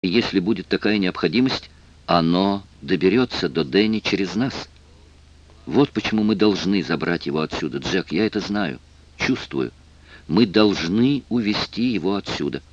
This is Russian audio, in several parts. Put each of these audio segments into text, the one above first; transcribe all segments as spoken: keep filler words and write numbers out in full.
И если будет такая необходимость, оно доберется до Дэнни через нас. Вот почему мы должны забрать его отсюда, Джек, я это знаю, чувствую. Мы должны увести его отсюда.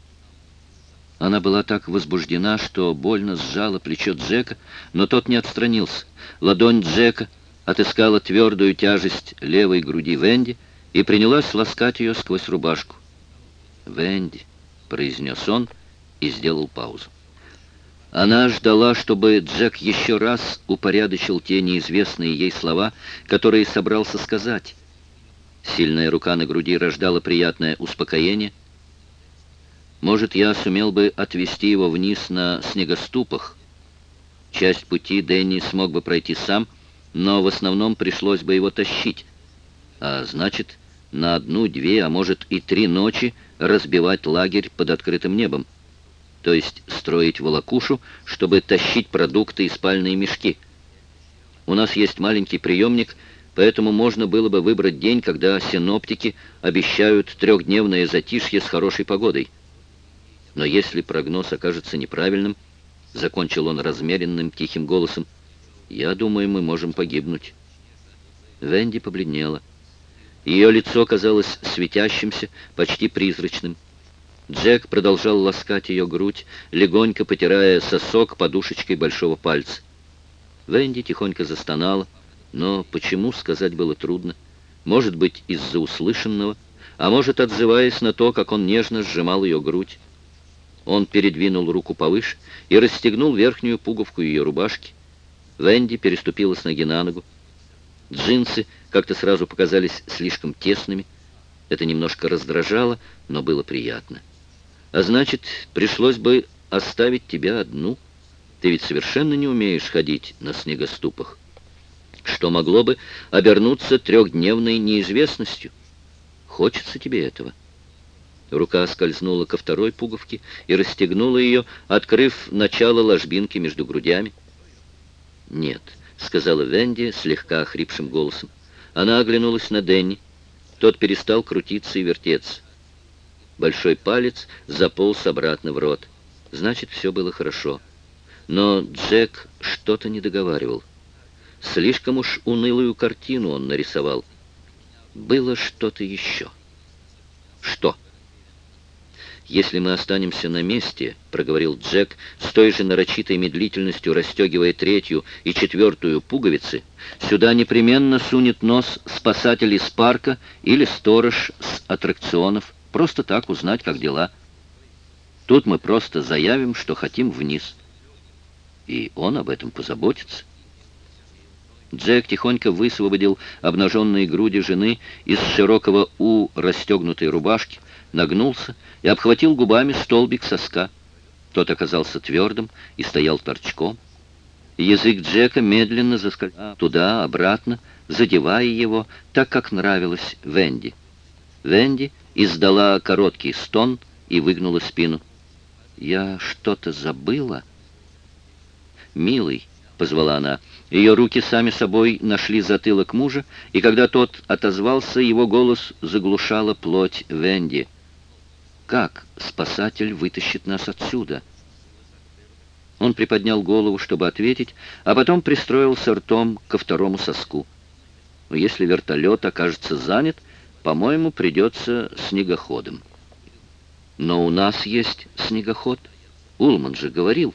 Она была так возбуждена, что больно сжала плечо Джека, но тот не отстранился. Ладонь Джека отыскала твердую тяжесть левой груди Венди и принялась ласкать ее сквозь рубашку. «Венди», — произнес он и сделал паузу. Она ждала, чтобы Джек еще раз упорядочил те неизвестные ей слова, которые собрался сказать. Сильная рука на груди рождала приятное успокоение. Может, я сумел бы отвезти его вниз на снегоступах. Часть пути Дэнни смог бы пройти сам, но в основном пришлось бы его тащить. А значит, на одну, две, а может и три ночи разбивать лагерь под открытым небом. То есть строить волокушу, чтобы тащить продукты и спальные мешки. У нас есть маленький приемник, поэтому можно было бы выбрать день, когда синоптики обещают трехдневное затишье с хорошей погодой. Но если прогноз окажется неправильным, закончил он размеренным тихим голосом, я думаю, мы можем погибнуть. Венди побледнела. Ее лицо казалось светящимся, почти призрачным. Джек продолжал ласкать ее грудь, легонько потирая сосок подушечкой большого пальца. Венди тихонько застонала, но почему, сказать было трудно. Может быть, из-за услышанного, а может, отзываясь на то, как он нежно сжимал ее грудь. Он передвинул руку повыше и расстегнул верхнюю пуговку ее рубашки. Венди переступила с ноги на ногу. Джинсы как-то сразу показались слишком тесными. Это немножко раздражало, но было приятно. А значит, пришлось бы оставить тебя одну. Ты ведь совершенно не умеешь ходить на снегоступах. Что могло бы обернуться трехдневной неизвестностью. Хочется тебе этого?» Рука скользнула ко второй пуговке и расстегнула ее, открыв начало ложбинки между грудями. «Нет», — сказала Венди слегка охрипшим голосом. Она оглянулась на Дэнни. Тот перестал крутиться и вертеться. Большой палец заполз обратно в рот. Значит, все было хорошо. Но Джек что-то не договаривал. Слишком уж унылую картину он нарисовал. Было что-то еще. Что? «Если мы останемся на месте, — проговорил Джек, с той же нарочитой медлительностью расстегивая третью и четвертую пуговицы, — сюда непременно сунет нос спасатель из парка или сторож с аттракционов, просто так узнать, как дела. Тут мы просто заявим, что хотим вниз. И он об этом позаботится». Джек тихонько высвободил обнаженные груди жены из широкого У расстегнутой рубашки, нагнулся и обхватил губами столбик соска. Тот оказался твердым и стоял торчком. Язык Джека медленно заскользил туда-обратно, задевая его, так как нравилось Венди. Венди издала короткий стон и выгнула спину. «Я что-то забыла?» «Милый», — позвала она. Ее руки сами собой нашли затылок мужа, и когда тот отозвался, его голос заглушала плоть Венди. «Как спасатель вытащит нас отсюда?» Он приподнял голову, чтобы ответить, а потом пристроился ртом ко второму соску. «Если вертолет окажется занят, по-моему, придется снегоходом». «Но у нас есть снегоход. Улман же говорил».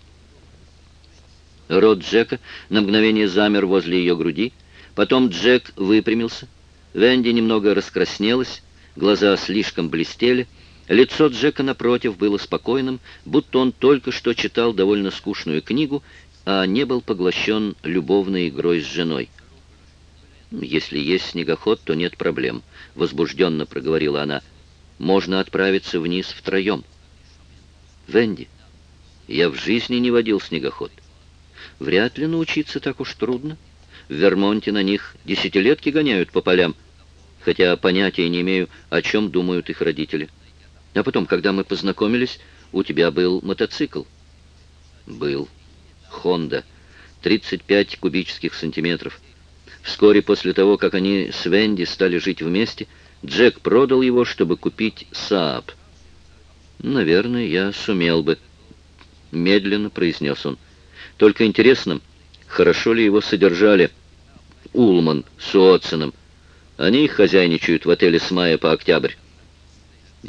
Рот Джека на мгновение замер возле ее груди. Потом Джек выпрямился. Венди немного раскраснелась, глаза слишком блестели. Лицо Джека, напротив, было спокойным, будто он только что читал довольно скучную книгу, а не был поглощен любовной игрой с женой. «Если есть снегоход, то нет проблем», — возбужденно проговорила она. «Можно отправиться вниз втроем». «Венди, я в жизни не водил снегоход. Вряд ли научиться так уж трудно. В Вермонте на них десятилетки гоняют по полям, хотя понятия не имею, о чем думают их родители. А потом, когда мы познакомились, у тебя был мотоцикл». «Был. Хонда. тридцать пять кубических сантиметров. Вскоре после того, как они с Венди стали жить вместе, Джек продал его, чтобы купить Saab. Наверное, я сумел бы. медленно произнес он. Только интересно, хорошо ли его содержали Улман с Уотсоном. Они хозяйничают в отеле с мая по октябрь.